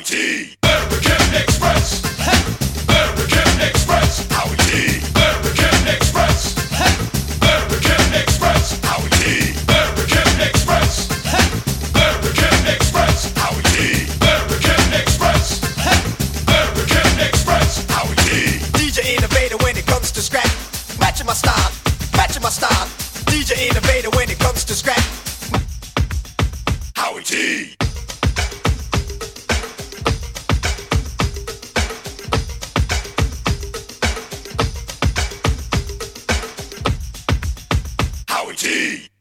T. American Express. American Express. Howie T. American Express. American Express. Howie T. American Express. American Express. Howie T. American Express. American Express. Howie T. DJ innovator when it comes to scrap. Matching my style, matching my style. DJ innovator when it comes to scrap. Howie T. Howie T.